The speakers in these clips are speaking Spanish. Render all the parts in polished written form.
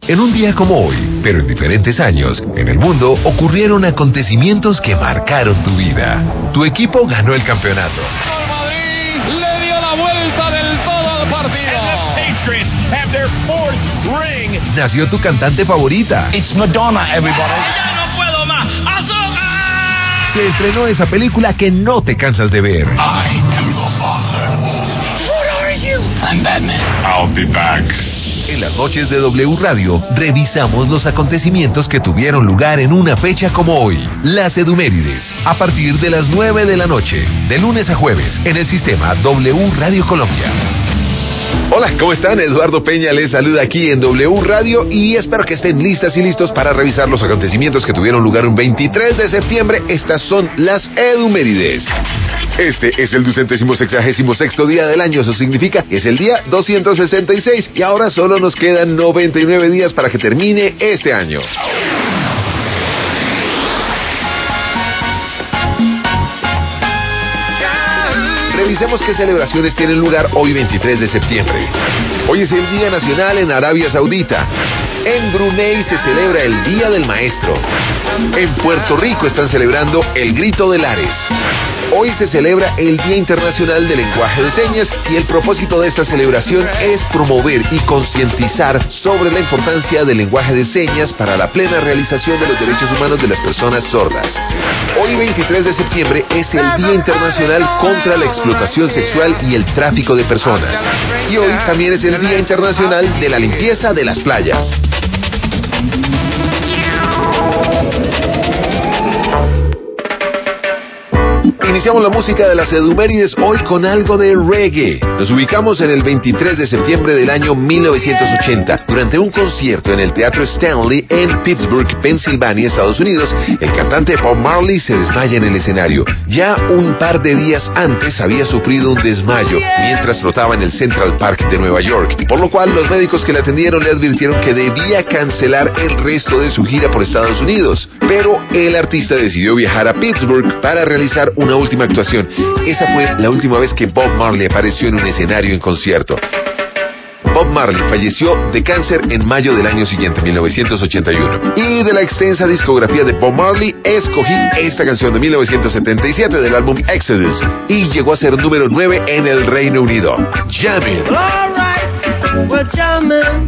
En un día como hoy, pero en diferentes años, en el mundo ocurrieron acontecimientos que marcaron tu vida. Tu equipo ganó el campeonato. El Madrid le dio la vuelta del todo al partido. And the Patriots have their fourth ring. Nació tu cantante favorita. It's Madonna, everybody. ¡Ya no puedo más! ¡Azúcar! Se estrenó esa película que no te cansas de ver. I am the Father. What are you? I'm Batman. I'll be back. En las noches de W Radio, revisamos los acontecimientos que tuvieron lugar en una fecha como hoy. Las Edumérides, a partir de las 9 de la noche, de lunes a jueves, en el sistema W Radio Colombia. Hola, ¿cómo están? Eduardo Peña les saluda aquí en W Radio y espero que estén listas y listos para revisar los acontecimientos que tuvieron lugar un 23 de septiembre. Estas son las Edumérides. Este es el 266º día del año, eso significa que es el día 266 y ahora solo nos quedan 99 días para que termine este año. Revisemos qué celebraciones tienen lugar hoy 23 de septiembre. Hoy es el Día Nacional en Arabia Saudita. En Brunei se celebra el Día del Maestro. En Puerto Rico están celebrando el Grito de Lares. Hoy se celebra el Día Internacional del Lenguaje de Señas y el propósito de esta celebración es promover y concientizar sobre la importancia del lenguaje de señas para la plena realización de los derechos humanos de las personas sordas. Hoy 23 de septiembre es el Día Internacional contra la explotación sexual y el tráfico de personas. Y hoy también es el Día Internacional de la limpieza de las playas. Iniciamos la música de las Edumérides hoy con algo de reggae. Nos ubicamos en el 23 de septiembre del año 1980. Durante un concierto en el Teatro Stanley en Pittsburgh, Pensilvania, Estados Unidos, el cantante Bob Marley se desmaya en el escenario. Ya un par de días antes había sufrido un desmayo mientras trotaba en el Central Park de Nueva York, por lo cual los médicos que le atendieron le advirtieron que debía cancelar el resto de su gira por Estados Unidos. Pero el artista decidió viajar a Pittsburgh para realizar una última actuación. Esa fue la última vez que Bob Marley apareció en un escenario en concierto. Bob Marley falleció de cáncer en mayo del año siguiente, 1981. Y de la extensa discografía de Bob Marley, escogí esta canción de 1977 del álbum Exodus y llegó a ser número 9 en el Reino Unido. Jammin'. All right, we're jamming.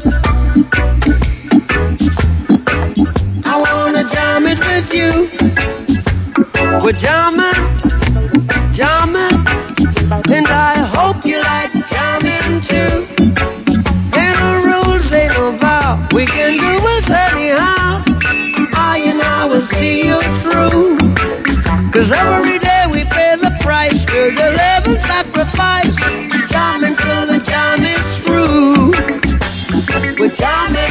I wanna jam it with you. We're jamming, jamming, and I hope you like jamming too. Ain't no rules, ain't no vow, we can do it anyhow. I and I will see you through. 'Cause every day we pay the price, we're the living sacrifice. Jamming till the jam is through. We're jamming.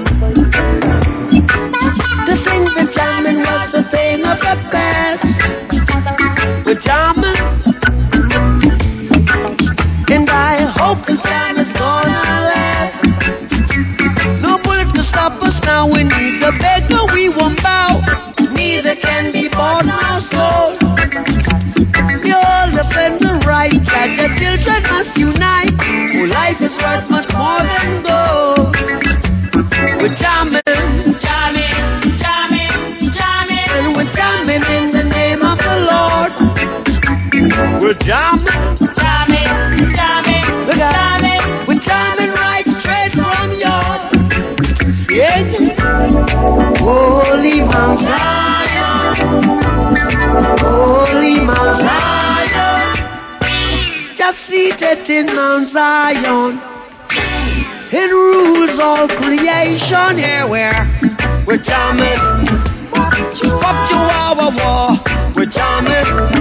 To think that jamming was the thing of the past. We're jamming, and I hope the jam is gonna last. No bullets can stop us now. We need to beg, no, we won't bow. Neither can be bought nor sold. We all defend the rights that the children must unite. Oh, life is worth much more than gold. We're jamming, jamming, jamming, jamming, and we're jamming in the name of the Lord. We're jamming, jamming, jamming, jamming. We're jamming right straight from your skin. Holy Mount Zion, Holy Mount Zion, just seated in Mount Zion. It rules all creation. Here we're jamming. Fuck you, war. We're jamming.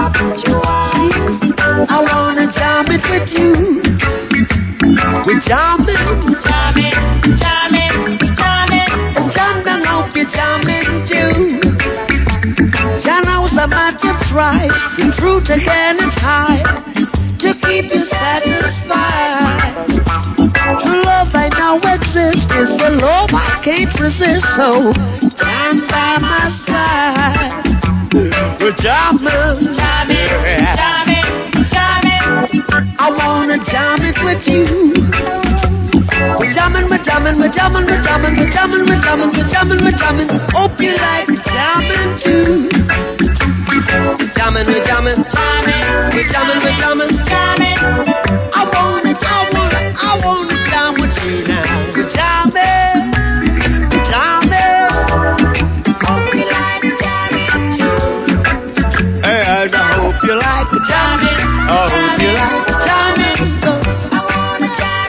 I wanna jam it with you. We're jamming, jamming, jamming, jamming. And jam down, hope you're jamming too. Jam knows how much you try, and fruit again it's high to keep you satisfied. True love I know exists is the love I can't resist. So jam by my side. We're jamming, jamming, jamming, jamming. I wanna jam it with you. We're jamming, we're jamming, we're jamming, we're jamming, we're jamming, we're jamming, we're jamming, we're jamming. Hope you like jamming too. Jamming, we're jamming, we're jamming, we're jamming, jamming. I wanna jam with you now. We're jamming, we're jamming. Hope you like jamming too. And I hope you like jamming. I hope you like jamming, 'cause I wanna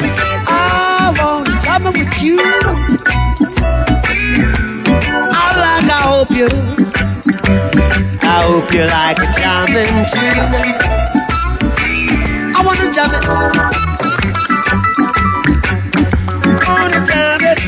jam with you. I hope you like a jamming too. I wanna jam it. I wanna jam it.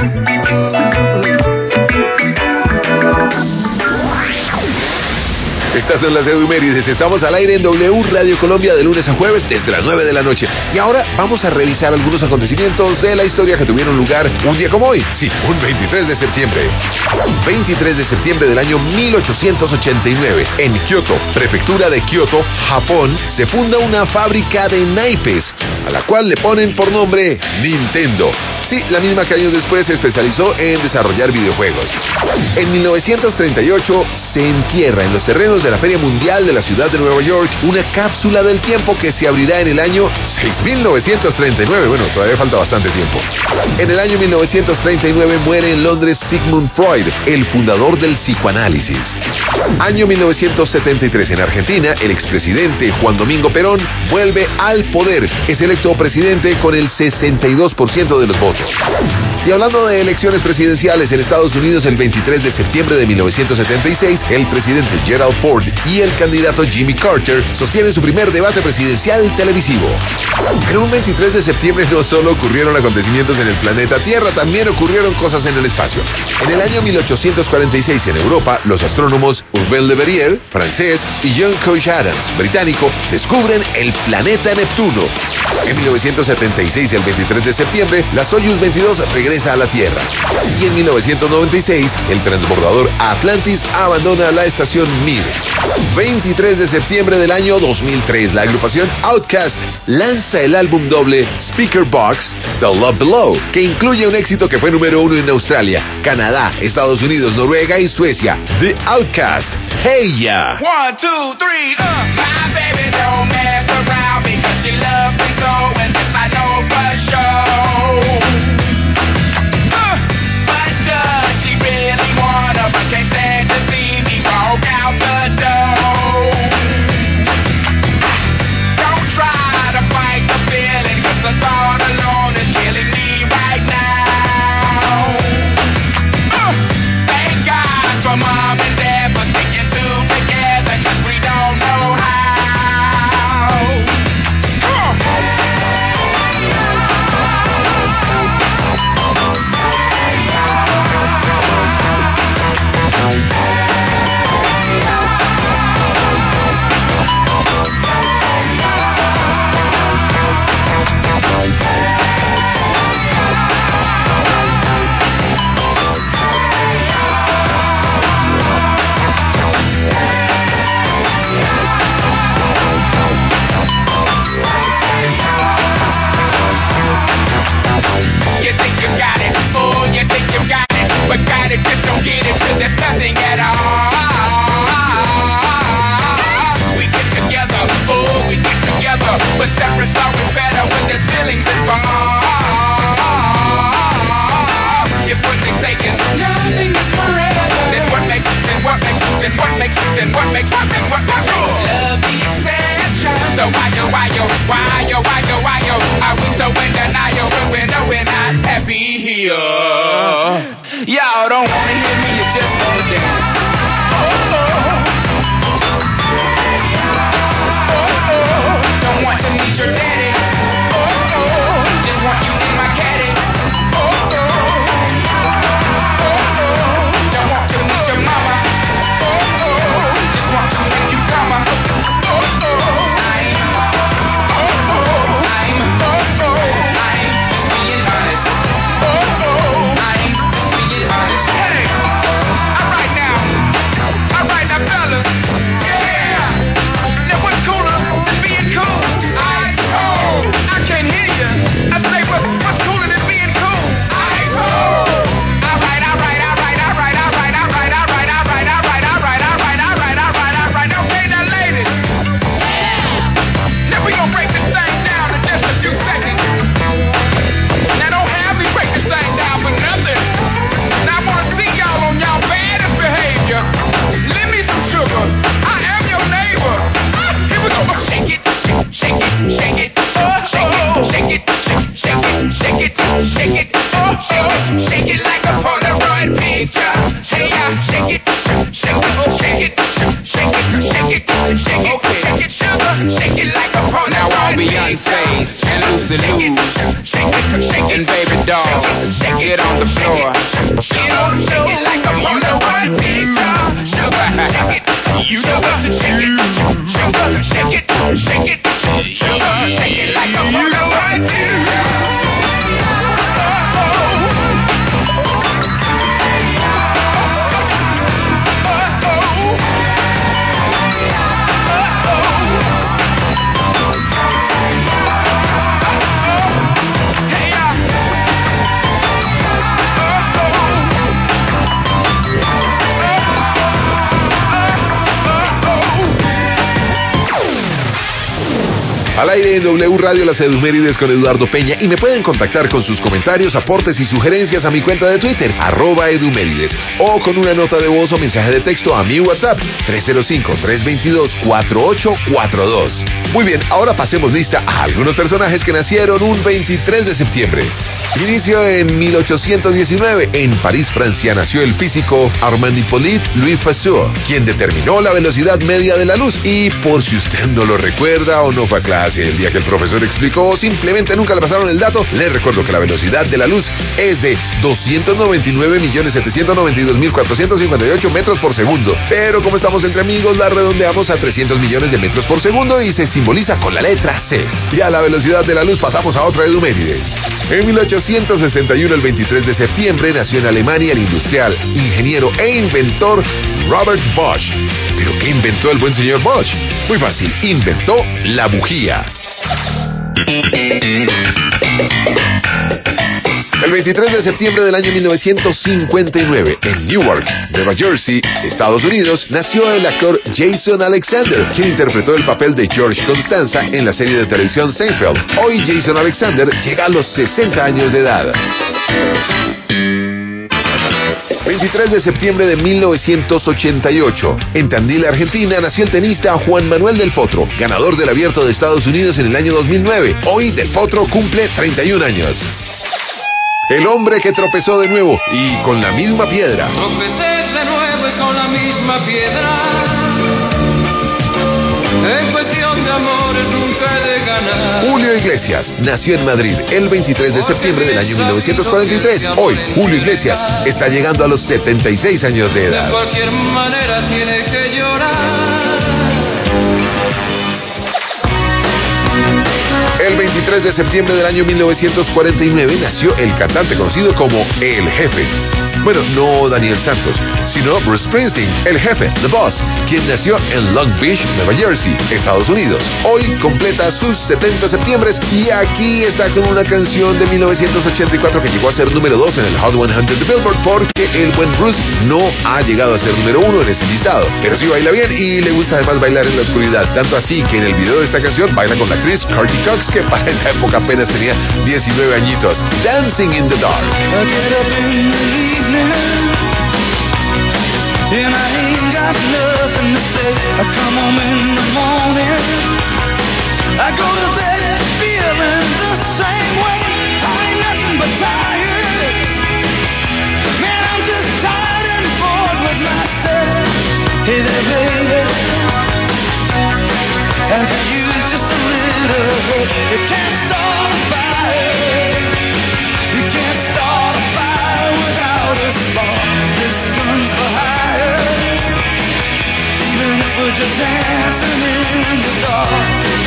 Estas son las Edumérides. Estamos al aire en W Radio Colombia de lunes a jueves desde las 9 de la noche. Y ahora vamos a revisar algunos acontecimientos de la historia que tuvieron lugar un día como hoy. Sí, un 23 de septiembre. 23 de septiembre del año 1889. En Kioto, prefectura de Kioto, Japón, se funda una fábrica de naipes, a la cual le ponen por nombre Nintendo. Sí, la misma que años después se especializó en desarrollar videojuegos. En 1938 se entierra en los terrenos de la Feria Mundial de la ciudad de Nueva York una cápsula del tiempo que se abrirá en el año 6939. Bueno, todavía falta bastante tiempo. En el año 1939 muere en Londres Sigmund Freud, el fundador del psicoanálisis. Año 1973 en Argentina, el expresidente Juan Domingo Perón vuelve al poder. Es electo presidente con el 62% de los votos. Y hablando de elecciones presidenciales en Estados Unidos, el 23 de septiembre de 1976, el presidente Gerald Ford y el candidato Jimmy Carter sostienen su primer debate presidencial televisivo. Pero un 23 de septiembre no solo ocurrieron acontecimientos en el planeta Tierra, también ocurrieron cosas en el espacio. En el año 1846 en Europa, los astrónomos Urbain Le Verrier, francés, y John Couch Adams, británico, descubren el planeta Neptuno. En 1976, el 23 de septiembre, la Soyuz 22 regresa a la Tierra. Y en 1996, el transbordador Atlantis abandona la estación Mir. 23 de septiembre del año 2003, la agrupación Outkast lanza el álbum doble Speaker Box, The Love Below, que incluye un éxito que fue número 1 en Australia, Canadá, Estados Unidos, Noruega y Suecia. The Outkast, Hey Ya. 1, 2, 3, my baby don't mess around because she loves me so, and this I know for sure. But does she really wanna, but can't stand to see me walk out the door? Don't try to fight the feeling, 'cause the thought alone is killing me right now. Thank God for mom and dad for sticking two together, 'cause we don't know how. You think you got it, oh, you think you got it, but got it, just don't get it, 'cause there's nothing at all. We get together, oh, we get together, but separate's always better when there's feelings involved. If what they're saying, nothing is forever, then what makes it, then what makes it, then what makes it, then what makes it, then what makes it? Love the exception. So why are we so in denial when we know we're not happy here? Y'all don't wanna hear me, you just wanna dance. Don't want to meet your daddy. Just want you in my caddy. Don't want to meet your mama. Just want to make you come. I'm just being honest. I'm just being honest. Hey, alright. Get on the floor. Get on the floor like a mother. Shake it. You know what to shake it. Sugar, shake it. Shake it. Sugar, shake it like a mother. Al aire en W Radio Las Edumérides con Eduardo Peña, y me pueden contactar con sus comentarios, aportes y sugerencias a mi cuenta de Twitter, @Edumérides, o con una nota de voz o mensaje de texto a mi WhatsApp, 305-322-4842. Muy bien, ahora pasemos lista a algunos personajes que nacieron un 23 de septiembre. Inicio en 1819. En París, Francia, nació el físico Armand Hippolyte Louis Pasteur, quien determinó la velocidad media de la luz. Y por si usted no lo recuerda o no fue a clase el día que el profesor explicó, o simplemente nunca le pasaron el dato, le recuerdo que la velocidad de la luz es de 299.792.458 metros por segundo. Pero como estamos entre amigos, la redondeamos a 300 millones de metros por segundo y se simboliza con la letra C. Y a la velocidad de la luz pasamos a otra Eduméride. En 1861, el 23 de septiembre, nació en Alemania el industrial, ingeniero e inventor Robert Bosch. ¿Pero qué inventó el buen señor Bosch? Muy fácil, inventó la bujía. El 23 de septiembre del año 1959, en Newark, Nueva Jersey, Estados Unidos, nació el actor Jason Alexander, quien interpretó el papel de George Constanza en la serie de televisión Seinfeld. Hoy Jason Alexander llega a los 60 años de edad. 23 de septiembre de 1988. En Tandil, Argentina, nació el tenista Juan Manuel Del Potro, ganador del Abierto de Estados Unidos en el año 2009. Hoy Del Potro cumple 31 años. El hombre que tropezó de nuevo y con la misma piedra. Tropecé de nuevo y con la misma piedra. En cuestión de amores nunca he de ganar. Julio Iglesias nació en Madrid el 23 de septiembre del año 1943. Hoy, Julio Iglesias está llegando a los 76 años de edad. De cualquier manera tiene que llorar. El 23 de septiembre del año 1949 nació el cantante conocido como El Jefe. Bueno, no Daniel Santos, sino Bruce Springsteen, el jefe, The Boss, quien nació en Long Beach, Nueva Jersey, Estados Unidos. Hoy completa sus 70 septiembres y aquí está con una canción de 1984 que llegó a ser número 2 en el Hot 100 de Billboard, porque el buen Bruce no ha llegado a ser número 1 en ese listado. Pero sí baila bien y le gusta además bailar en la oscuridad, tanto así que en el video de esta canción baila con la actriz Courtney Cox, que para esa época apenas tenía 19 añitos. Dancing in the Dark. And I ain't got nothing to say. I come home in the morning, I go to bed feeling the same way. I ain't nothing but tired. Man, I'm just tired and bored with myself. Hey there, baby, I could use just a little help. You can't start a fire. You can't start a fire without a spark. This gun's for hire. Even if we're just dancing in the dark.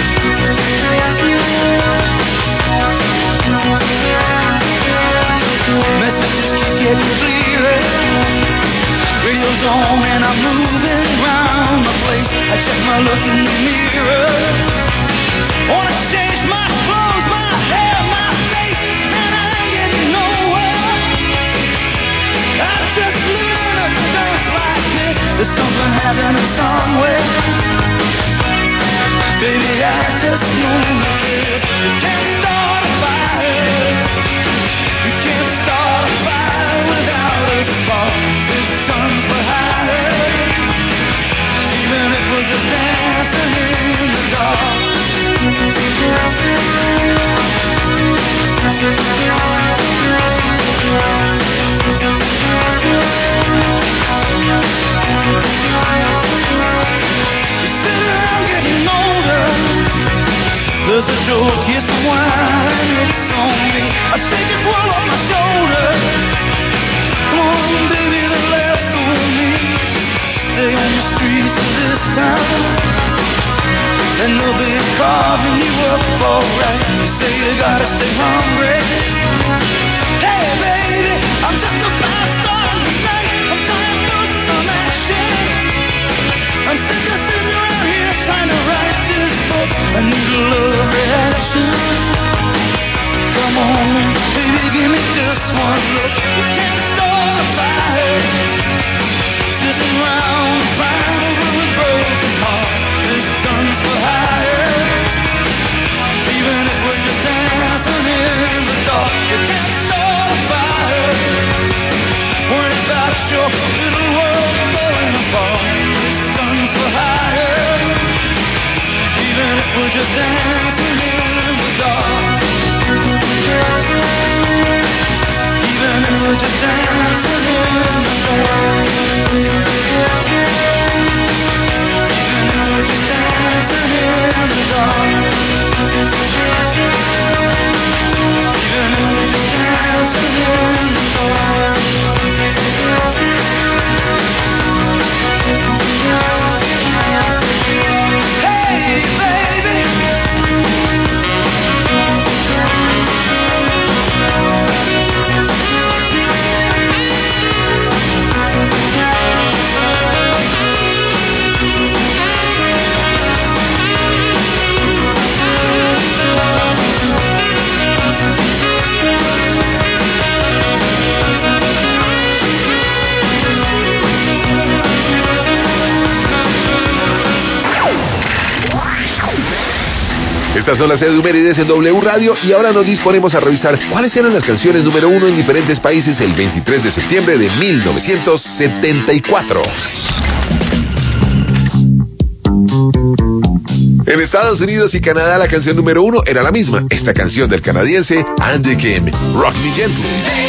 Messages keep getting clearer. Radio's on and I'm moving around the place. I check my look in the mirror. Wanna change my clothes, my hair, my face, and I ain't getting nowhere. I'm just living a dance like this. There's something happening somewhere. Baby, I just know this. You can't start a fire. You can't start a fire without a spark. This comes for higher. Even if we're just dancing in the dark. You sit around getting older. The Estas son las Edumérides en W Radio y ahora nos disponemos a revisar cuáles eran las canciones número 1 en diferentes países el 23 de septiembre de 1974. En Estados Unidos y Canadá la canción número 1 era la misma, esta canción del canadiense Andy Kim, Rock Me Gently.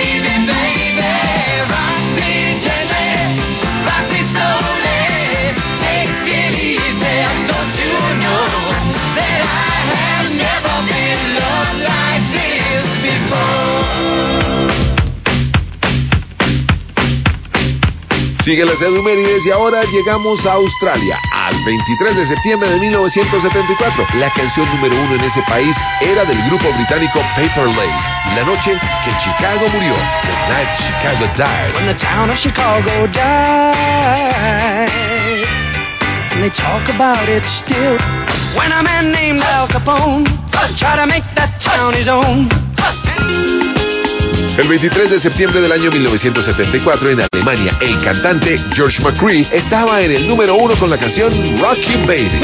Siguen las Edumérides y ahora llegamos a Australia, al 23 de septiembre de 1974. La canción número 1 en ese país era del grupo británico Paper Lace. La noche que Chicago murió. The night Chicago died. When the town of Chicago died, and they talk about it still. When a man named Al Capone tried to make that town his own. El 23 de septiembre del año 1974 en Alemania, el cantante George McCree estaba en el número 1 con la canción Rock You Baby.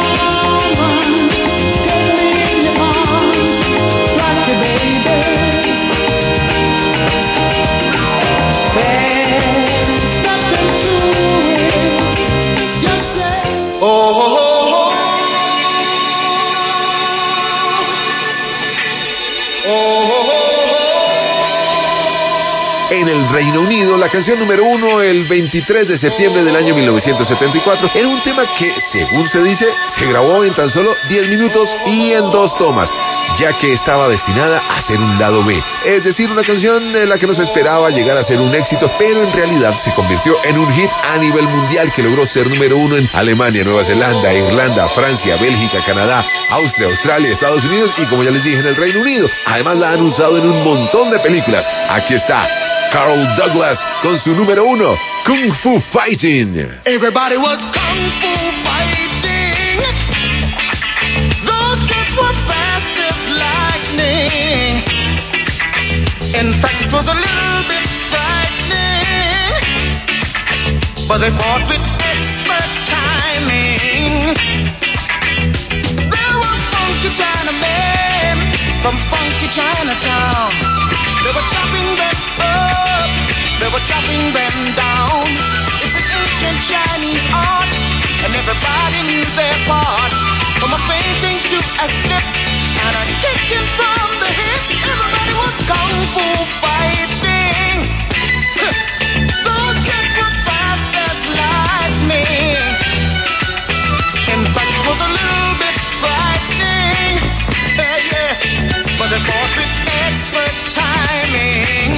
En el Reino Unido, la canción número 1 el 23 de septiembre del año 1974 era un tema que, según se dice, se grabó en tan solo 10 minutos y en 2 tomas, ya que estaba destinada a ser un lado B. Es decir, una canción en la que no se esperaba llegar a ser un éxito, pero en realidad se convirtió en un hit a nivel mundial que logró ser número 1 en Alemania, Nueva Zelanda, Irlanda, Francia, Bélgica, Canadá, Austria, Australia, Estados Unidos y, como ya les dije, en el Reino Unido. Además la han usado en un montón de películas. Aquí está Carl Douglas con su número 1, Kung Fu Fighting. Everybody was kung fu fighting. Those kids were fast as lightning. In fact, it was a little bit frightening, but they fought with expert timing. There were funky Chinamen from funky Chinatown. They were chopping them up, they were chopping them down. It's an ancient Chinese art, and everybody knew their part. From a fainting to a step, and a kicking from the hip. Everybody was kung fu fighting. Those kids were fast as lightning. In fact, it was a little bit frightening. Yeah, but they fought with expert timing.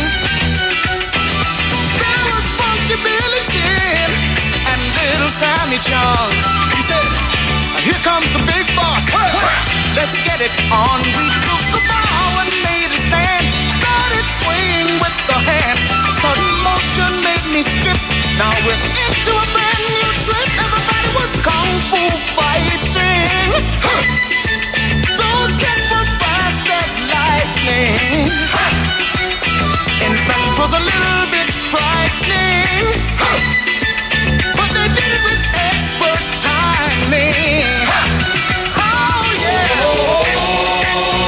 There was Funky Billy Jim and Little Sammy Chung. He said, here comes the big boss. Let's get it on. We took the ball and made it stand. Started swinging with the hand. Sudden motion made me skip. Now we're into a brand new trip. Everybody was kung fu fighting. Those kids were fast as lightning. In fact, it was a little bit frightening, but they did it with expert timing. Oh yeah.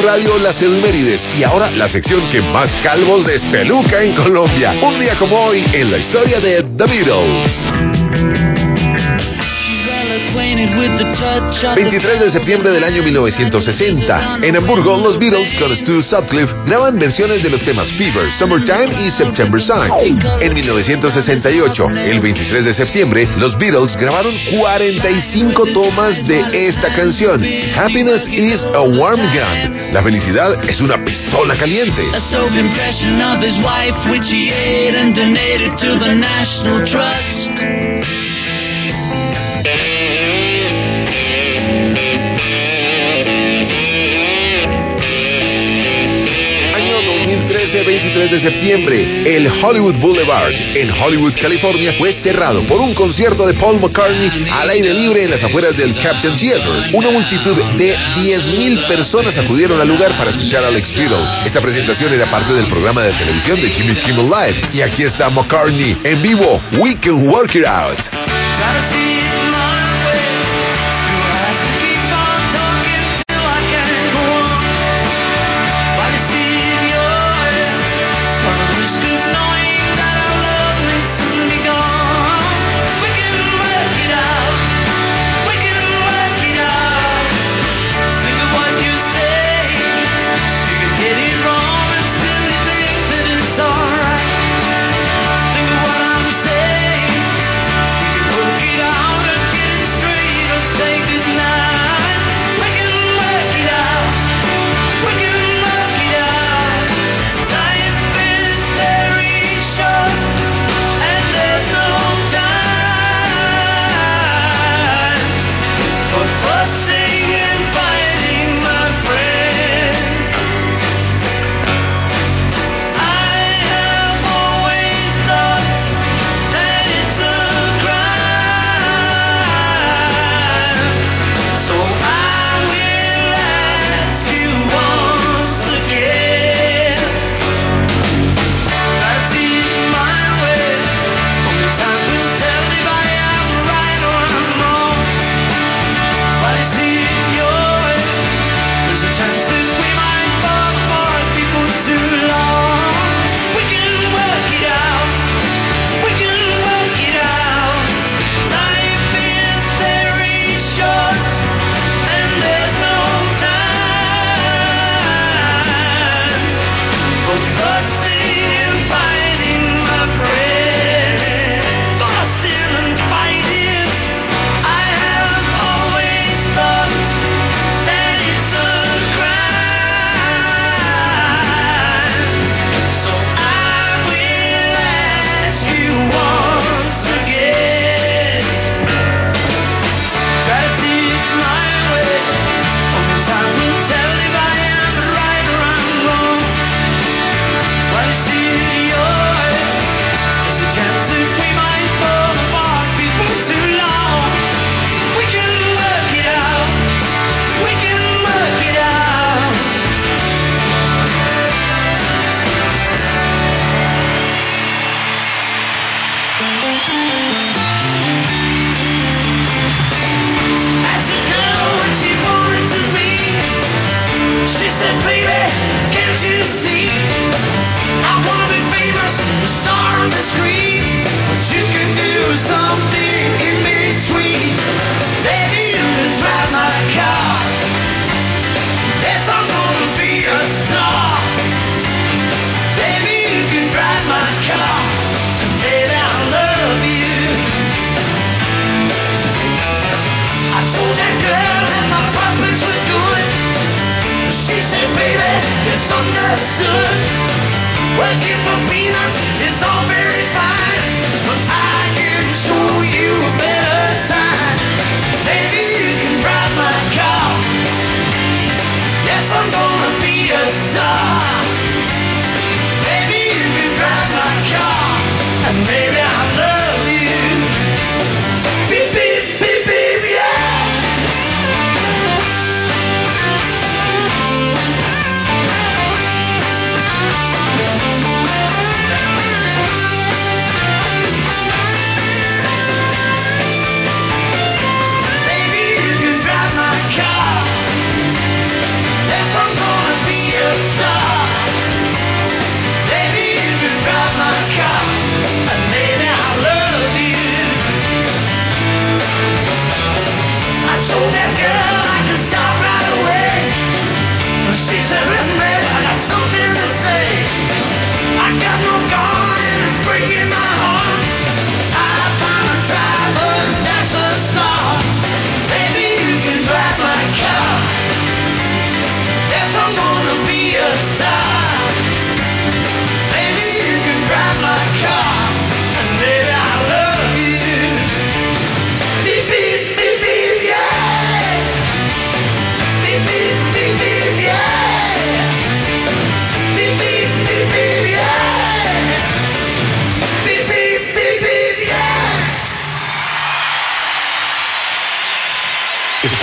Radio Las Edumérides. Y ahora la sección que más calvos despeluca en Colombia. Un día como hoy en la historia de The Beatles. 23 de septiembre del año 1960. En Hamburgo, los Beatles con Stu Sutcliffe graban versiones de los temas Fever, Summertime y September Sun. En 1968, el 23 de septiembre, los Beatles grabaron 45 tomas de esta canción. Happiness is a warm gun. La felicidad es una pistola caliente. A soap impression of his wife, which he ate and donated to the National Trust. Año 2013, 23 de septiembre, el Hollywood Boulevard en Hollywood, California, fue cerrado por un concierto de Paul McCartney al aire libre en las afueras del Captain Theatre. Una multitud de 10,000 personas acudieron al lugar para escuchar a Alex Beatle. Esta presentación era parte del programa de televisión de Jimmy Kimmel Live. Y aquí está McCartney en vivo, We Can Work It Out. Working for peanuts is all very fine, but I can show you a better time. Maybe you can drive my car. Yes, I'm gonna be a star. Maybe you can drive my car, and maybe I'll love you. Beep, beep, beep, beep, yeah.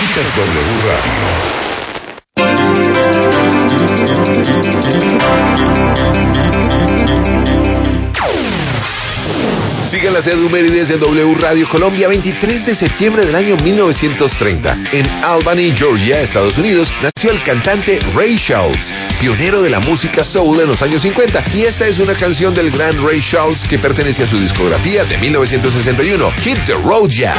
Escuchas W Radio. Sigan las efemérides de W Radio Colombia. 23 de septiembre del año 1930. En Albany, Georgia, Estados Unidos, nació el cantante Ray Charles, pionero de la música soul en los años 50. Y esta es una canción del gran Ray Charles que pertenece a su discografía de 1961, Hit the Road Jack.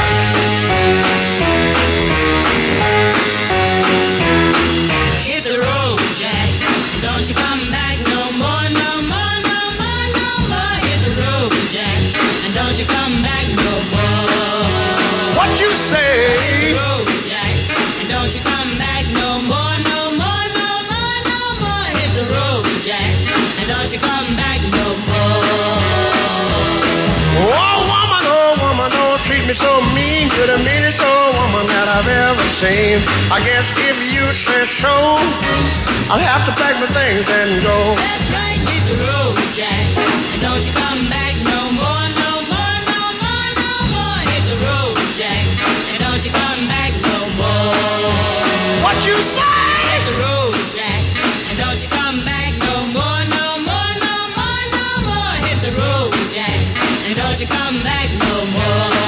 I guess if you say so, I'll have to pack my things and go. That's right, hit the road, Jack. And don't you come back no more, no more, no more, no more. Hit the road, Jack. And don't you come back no more. What you say? Hit the road, Jack. And don't you come back no more, no more, no more, no more. Hit the road, Jack. And don't you come back no more.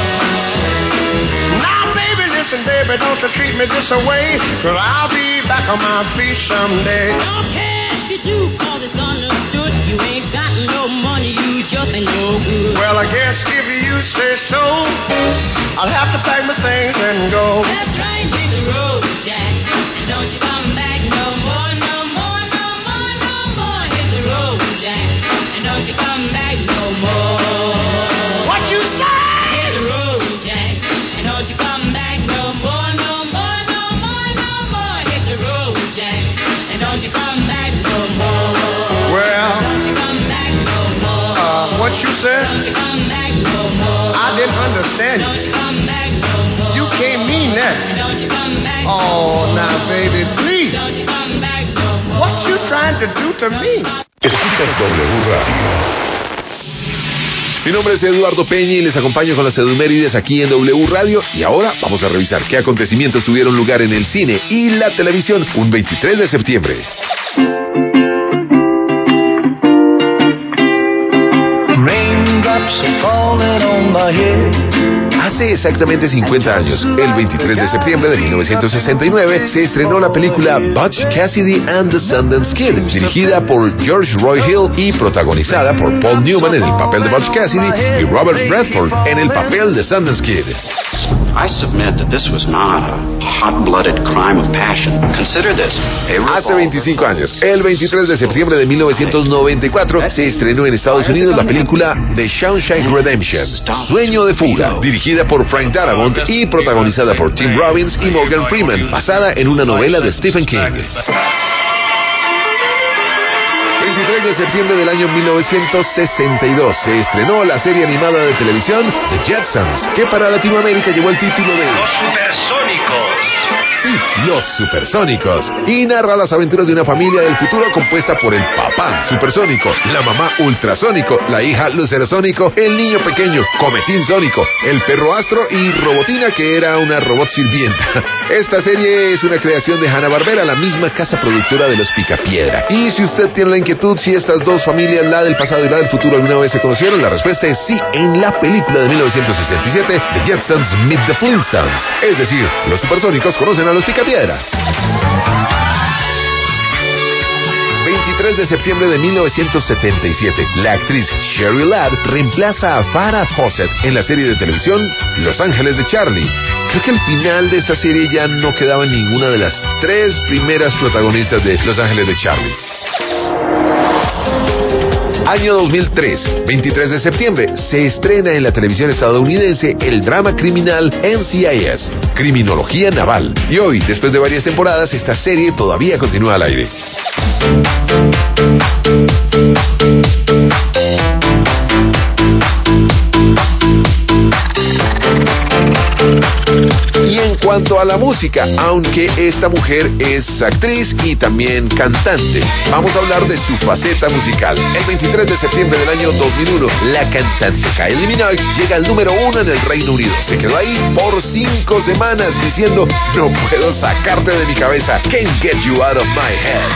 Listen, baby, don't you treat me this away, 'cause I'll be back on my feet someday. Don't care if you do, 'cause it's understood. You ain't got no money, you just ain't no good. Well, I guess if you say so, I'll have to pack my things and go. That's right, hit the road, Jack. And don't you come back no more, no more, no more, no more. Hit the road, Jack. And don't you come back no more. What you say? Hit the road, Jack. And don't you come back. What you said? Don't you come back no more. I didn't understand you. Don't you come back no more. You can't mean that. Don't you come back no more. Oh, now, baby, please. Don't you come back no more. What you trying to do to me? Escuchas W Radio. Mi nombre es Eduardo Peña y les acompaño con las efemérides aquí en W Radio. Y ahora vamos a revisar qué acontecimientos tuvieron lugar en el cine y la televisión un 23 de septiembre. Hace exactamente 50 años, el 23 de septiembre de 1969, se estrenó la película Butch Cassidy and the Sundance Kid, dirigida por George Roy Hill y protagonizada por Paul Newman en el papel de Butch Cassidy y Robert Redford en el papel de Sundance Kid. I submit that this was not a hot-blooded crime of passion. Consider this. Hace 25 años, el 23 de septiembre de 1994, se estrenó en Estados Unidos la película The Shawshank Redemption, Sueño de fuga, dirigida por Frank Darabont y protagonizada por Tim Robbins y Morgan Freeman, basada en una novela de Stephen King. 23 de septiembre del año 1962 se estrenó la serie animada de televisión The Jetsons, que para Latinoamérica llevó el título de Los Supersónicos. Sí, Los Supersónicos, y narra las aventuras de una familia del futuro compuesta por el papá supersónico, la mamá ultrasónico, la hija lucerosónico, el niño pequeño, Cometín Sónico, el perro Astro y Robotina, que era una robot sirvienta. Esta serie es una creación de Hanna-Barbera, la misma casa productora de Los Picapiedra. Y si usted tiene la inquietud si estas dos familias, la del pasado y la del futuro, alguna vez se conocieron, la respuesta es sí, en la película de 1967, The Jetsons Meet the Flintstones. Es decir, los supersónicos conocen a Los Picapiedra. 23 de septiembre de 1977, la actriz Sherry Ladd reemplaza a Farrah Fawcett en la serie de televisión Los Ángeles de Charlie. Creo que al final de esta serie ya no quedaba ninguna de las tres primeras protagonistas de Los Ángeles de Charlie. Año 2003, 23 de septiembre, se estrena en la televisión estadounidense el drama criminal NCIS, Criminología Naval. Y hoy, después de varias temporadas, esta serie todavía continúa al aire. Y en cuanto cuanto a la música, aunque esta mujer es actriz y también cantante. Vamos a hablar de su faceta musical. El 23 de septiembre del año 2001, la cantante Kylie Minogue llega al número 1 en el Reino Unido. Se quedó ahí por 5 semanas diciendo: no puedo sacarte de mi cabeza. Can't get you out of my head.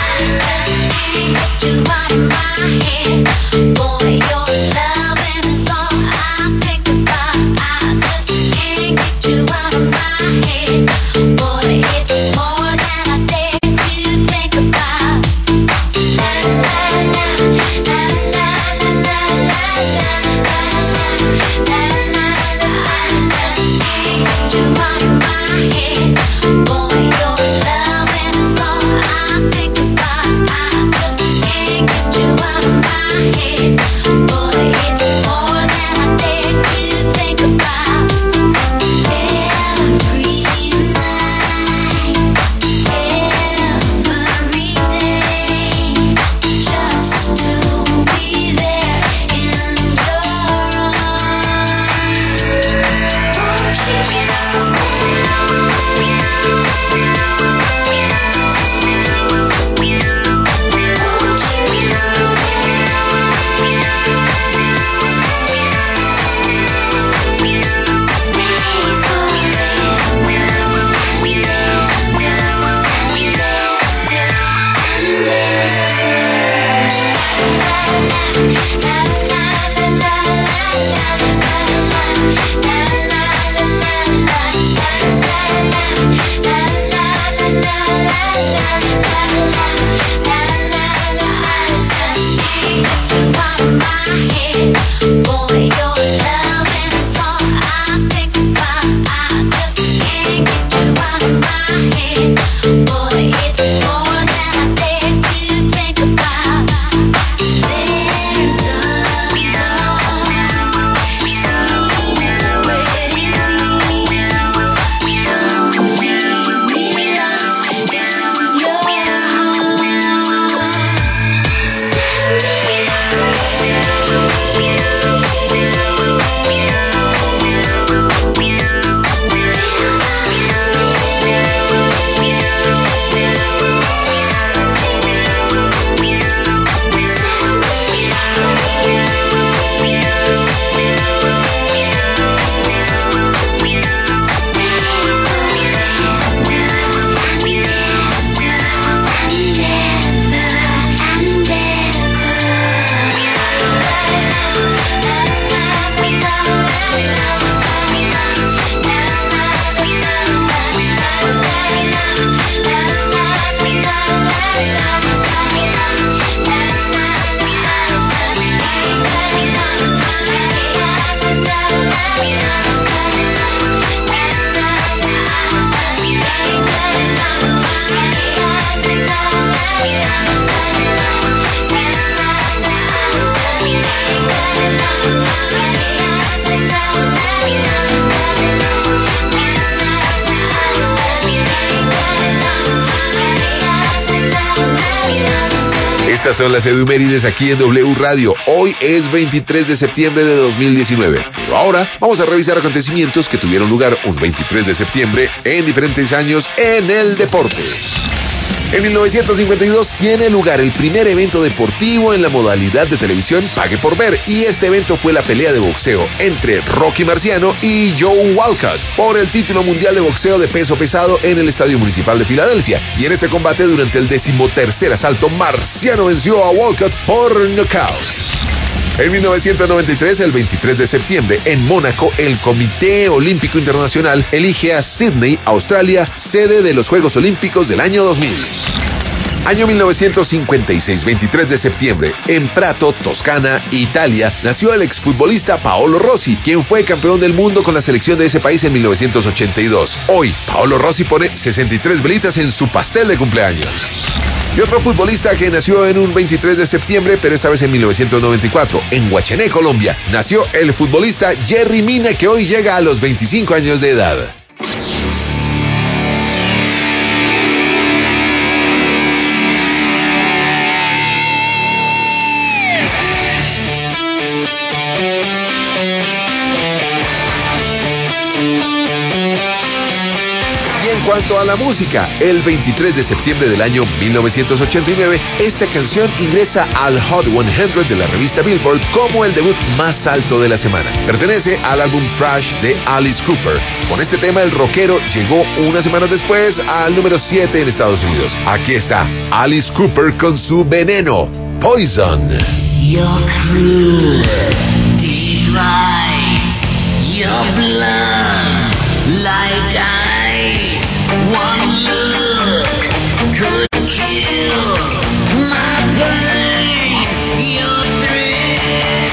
Estas son las efemérides aquí en W Radio. Hoy es 23 de septiembre de 2019. Pero ahora vamos a revisar acontecimientos que tuvieron lugar un 23 de septiembre en diferentes años en el deporte. En 1952 tiene lugar el primer evento deportivo en la modalidad de televisión Pague por Ver, y este evento fue la pelea de boxeo entre Rocky Marciano y Joe Walcott por el título mundial de boxeo de peso pesado en el Estadio Municipal de Filadelfia. Y en este combate, durante el 13º asalto, Marciano venció a Walcott por nocaut. En 1993, el 23 de septiembre, en Mónaco, el Comité Olímpico Internacional elige a Sydney, Australia, sede de los Juegos Olímpicos del año 2000. Año 1956, 23 de septiembre, en Prato, Toscana, Italia, nació el exfutbolista Paolo Rossi, quien fue campeón del mundo con la selección de ese país en 1982. Hoy, Paolo Rossi pone 63 velitas en su pastel de cumpleaños. Y otro futbolista que nació en un 23 de septiembre, pero esta vez en 1994, en Huachené, Colombia, nació el futbolista Jerry Mina, que hoy llega a los 25 años de edad. cuanto a la música, el 23 de septiembre del año 1989, esta canción ingresa al Hot 100 de la revista Billboard como el debut más alto de la semana. Pertenece al álbum Trash de Alice Cooper. Con este tema, el rockero llegó unas semanas después al número 7 en Estados Unidos. Aquí está Alice Cooper con su Veneno, Poison. Your cruel device, your blood like ice. One look could kill my pain. Your thrill.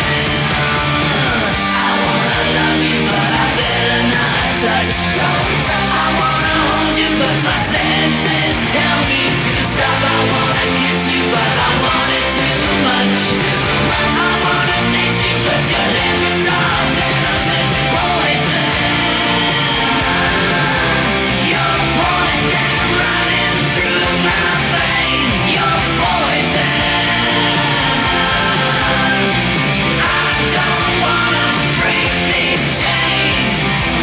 I wanna love you, but I better not touch. I wanna hold you, but my senses tell me to stop. I wanna kiss you, but I want it too much. I wanna taste you, but your lips are venomous poison. You're poison running through my veins. You're poison. I don't wanna break these chains.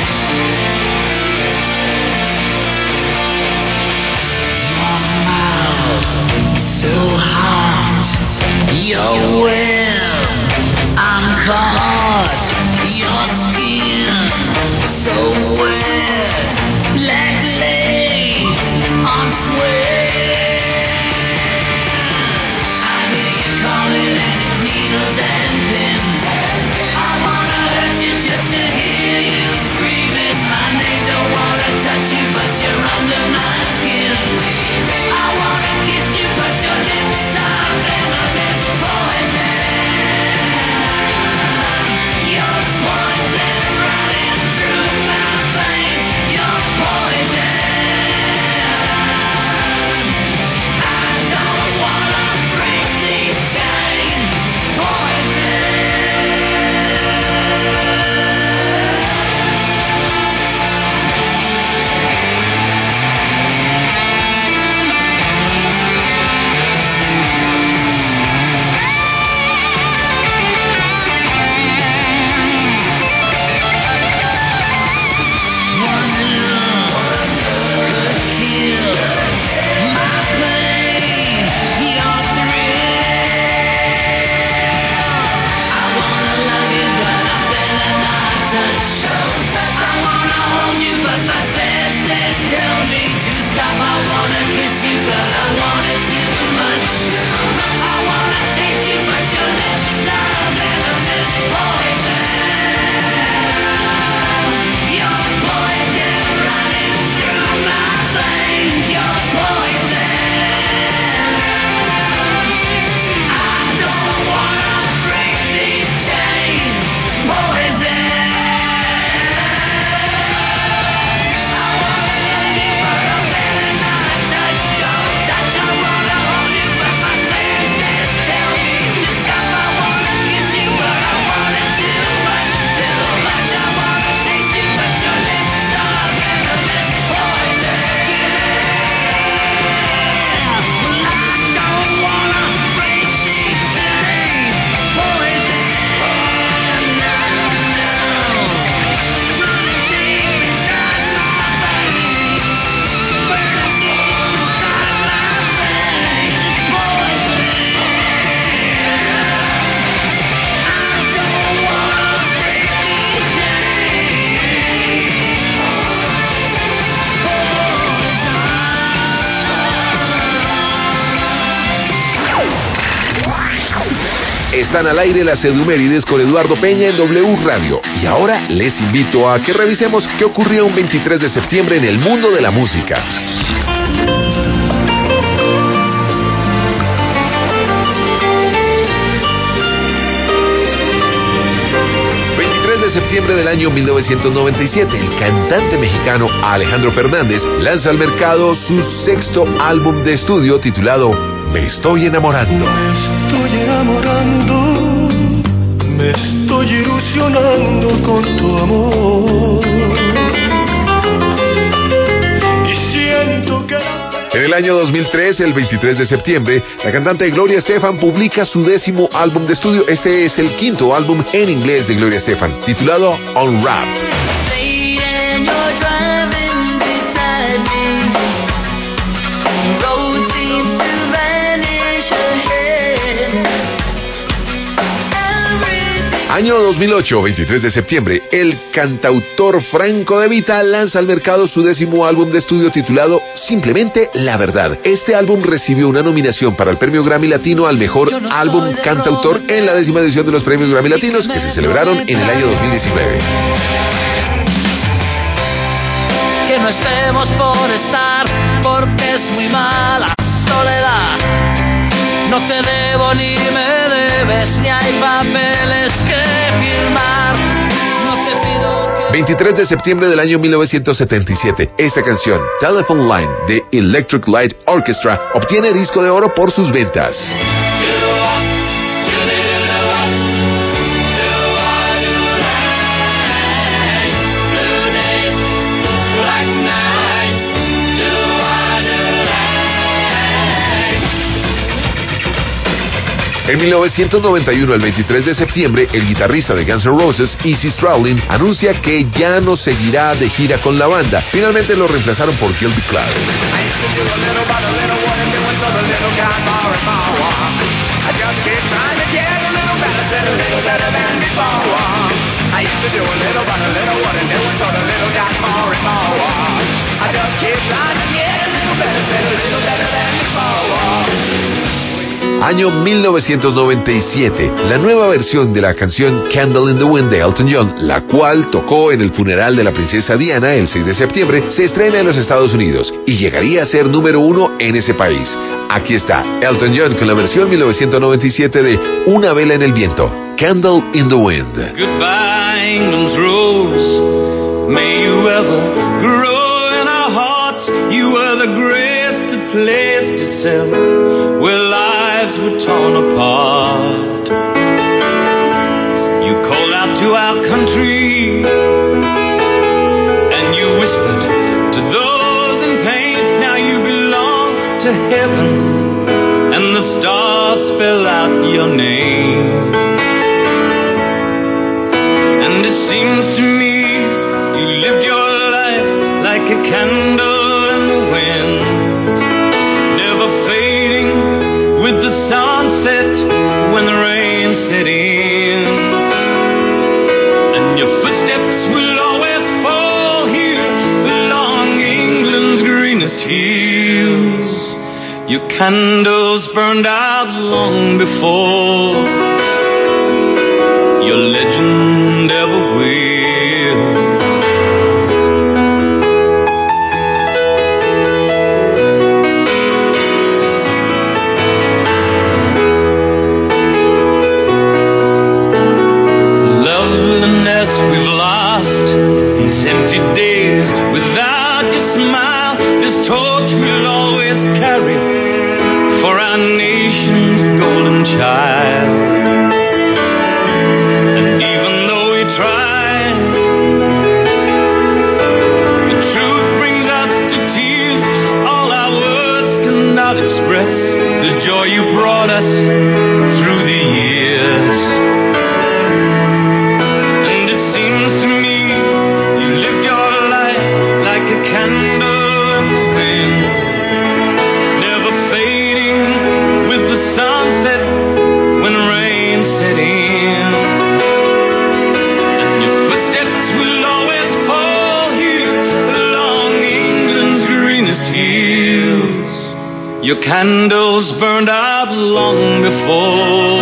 Your mouth so hot. Your will, I'm caught. Your skin so wet, black lace on sweat. I hear you calling and it's needles and pins. I wanna hurt you just to hear you screaming my name. Don't wanna touch you, but you're under my skin. I wanna kiss you, but your lips are venomous poison. You're poison running through my veins. You're poison. I don't wanna break these chains. Poison. Están al aire las Edumérides con Eduardo Peña en W Radio. Y ahora les invito a que revisemos qué ocurrió un 23 de septiembre en el mundo de la música. 23 de septiembre del año 1997, el cantante mexicano Alejandro Fernández lanza al mercado su sexto álbum de estudio titulado Me Estoy Enamorando. Me estoy enamorando, me estoy ilusionando con tu amor. Y siento que... En el año 2003, el 23 de septiembre, la cantante Gloria Estefan publica su 10º álbum de estudio. Este es el 5º álbum en inglés de Gloria Estefan, titulado Unwrapped. Año 2008, 23 de septiembre, el cantautor Franco De Vita lanza al mercado su 10º álbum de estudio titulado Simplemente La Verdad. Este álbum recibió una nominación para el Premio Grammy Latino al Mejor Álbum Cantautor en la 10ª edición de los Premios Grammy Latinos que se celebraron en el año 2019. Que no estemos por estar, porque es muy mala soledad. No te debo ni me debes, ni hay papeles que firmar. No te pido que... 23 de septiembre del año 1977, esta canción, Telephone Line, de Electric Light Orchestra, obtiene disco de oro por sus ventas. En 1991, el 23 de septiembre, el guitarrista de Guns N' Roses, Izzy Stradlin, anuncia que ya no seguirá de gira con la banda. Finalmente lo reemplazaron por Gilby Clarke. Año 1997, la nueva versión de la canción Candle in the Wind de Elton John, la cual tocó en el funeral de la princesa Diana el 6 de septiembre, se estrena en los Estados Unidos y llegaría a ser número 1 en ese país. Aquí está Elton John con la versión 1997 de Una vela en el viento, Candle in the Wind. Goodbye, England's rose. May you ever grow in our hearts. You were the greatest place to sell, where lives were torn apart. You called out to our country, and you whispered to those in pain. Now you belong to heaven, and the stars spell out your name. And it seems to me you lived your life like a candle in the wind, never fading with the sunset when the rain set in. And your footsteps will always fall here along England's greenest hills. Your candles burned out long before your legend ever will. Loveliness we've lost, these empty days without your smile, this torch we'll always carry for our nation's golden child. And even though we try, the truth brings us to tears. All our words cannot express the joy you brought us through the years. And it seems to me you lived your life like a candle in the wind, never fading with the sunset when rain set in. And your footsteps will always fall here along England's greenest hills. Your candles burned out long before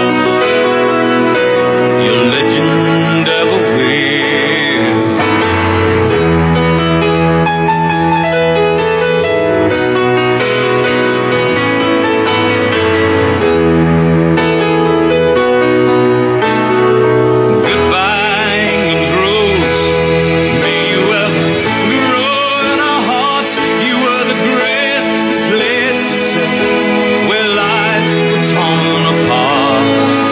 your legend ever will. Goodbye, England's rose. May you ever grow in our hearts. You were the greatest place to sit, where lives were torn apart.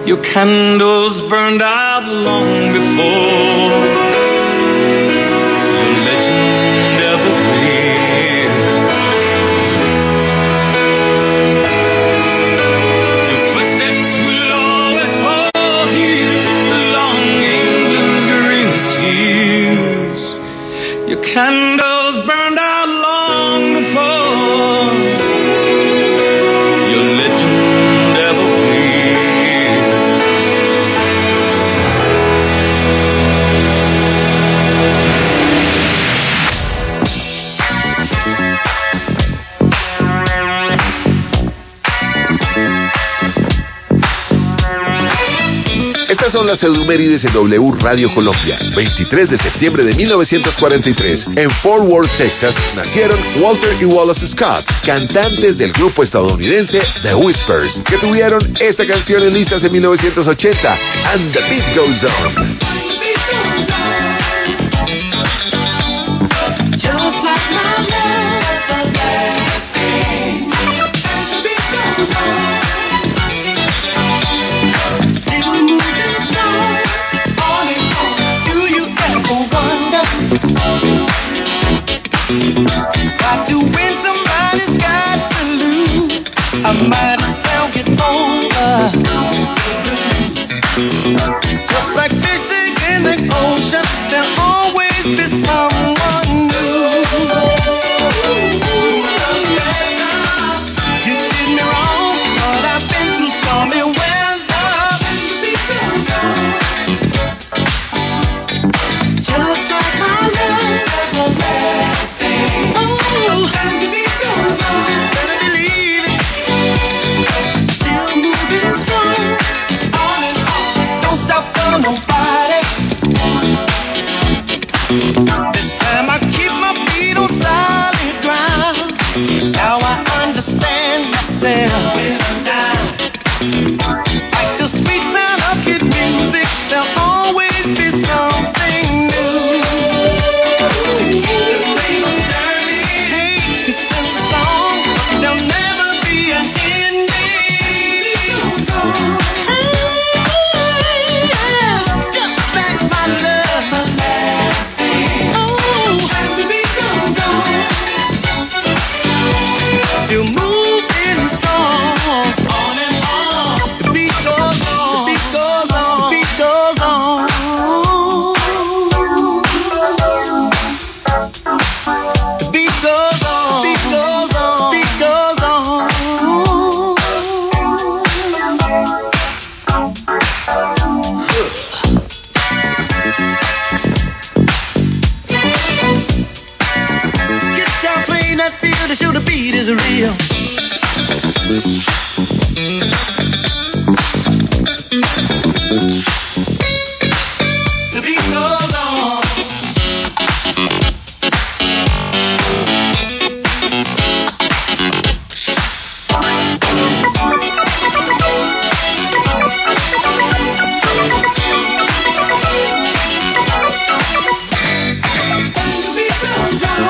Your candles burned out long before your legend ever read. Your footsteps will always fall here along England's greenest hills. Your candles burned out long before your legend ever read. Estas son las Edumérides en W Radio Colombia. 23 de septiembre de 1943, en Fort Worth, Texas, nacieron Walter y Wallace Scott, cantantes del grupo estadounidense The Whispers, que tuvieron esta canción en listas en 1980, And the Beat Goes On. Just like my love everlasting. The beat goes on. Still moving strong. On and on. Do you ever wonder? Got to win, somebody's got to lose. I might as well get over the blues. Just like fishing in the ocean, there'll always be someone new. You did me wrong, but I've been through stormy weather. Just like my love everlasting. Oh, and the beat goes on. Better believe it. Still moving strong. On and on. Don't stop for nobody. This time I keep my feet on solid ground. Now I understand myself when I'm down. Like the sweet sound of kid music, there'll always be something new. To keep the flame turning, hey, to sing the song, there'll never be an ending. Just like my love everlasting. Oh, and the beat goes on. Still moving strong. On and on. The beat goes on. The beat goes on. The beat goes on. The beat goes on. The beat goes on. The beat goes on. Guitar playing that feel to show the beat is real. The beat goes on. The beat goes on.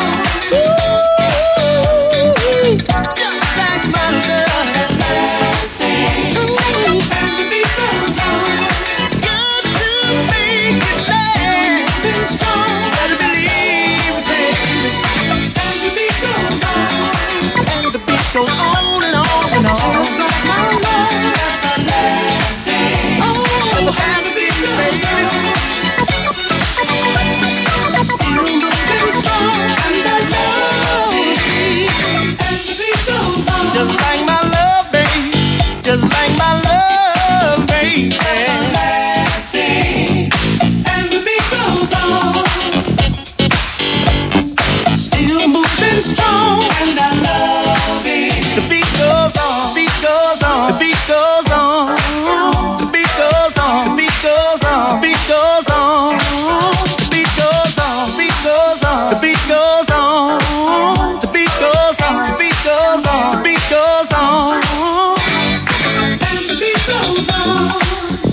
Just like my love everlasting. Ooh, and the beat goes on. Got to make it last and strong. Better believe it, baby. And the beat goes on. And the beat goes on and on and on. Just like my love everlasting. Oh, and the beat goes on. Still moving strong, and I love it. And the beat goes on. Just like my love, baby. Just like my love, baby. Everlasting. And the beat goes on. Still moving strong, and I love it. The beat goes on. The beat goes on. The beat goes on. The beat goes on. The beat goes on. The beat goes on. The beat goes on. The beat goes on. The beat goes on. The beat goes on. The beat goes on. The beat goes on. And the beat goes on.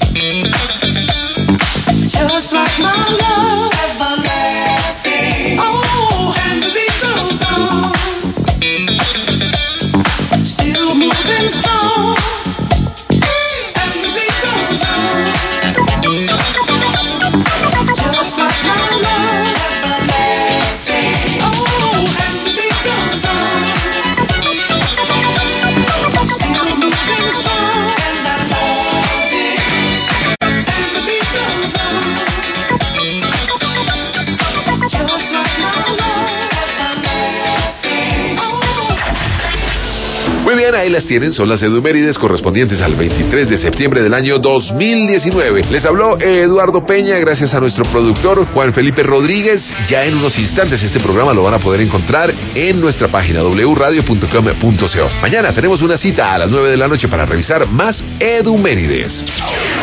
Bueno, ahí las tienen, son las edumérides correspondientes al 23 de septiembre del año 2019. Les habló Eduardo Peña, gracias a nuestro productor Juan Felipe Rodríguez. Ya en unos instantes este programa lo van a poder encontrar en nuestra página wradio.com.co. Mañana tenemos una cita a las 9 de la noche para revisar más edumérides.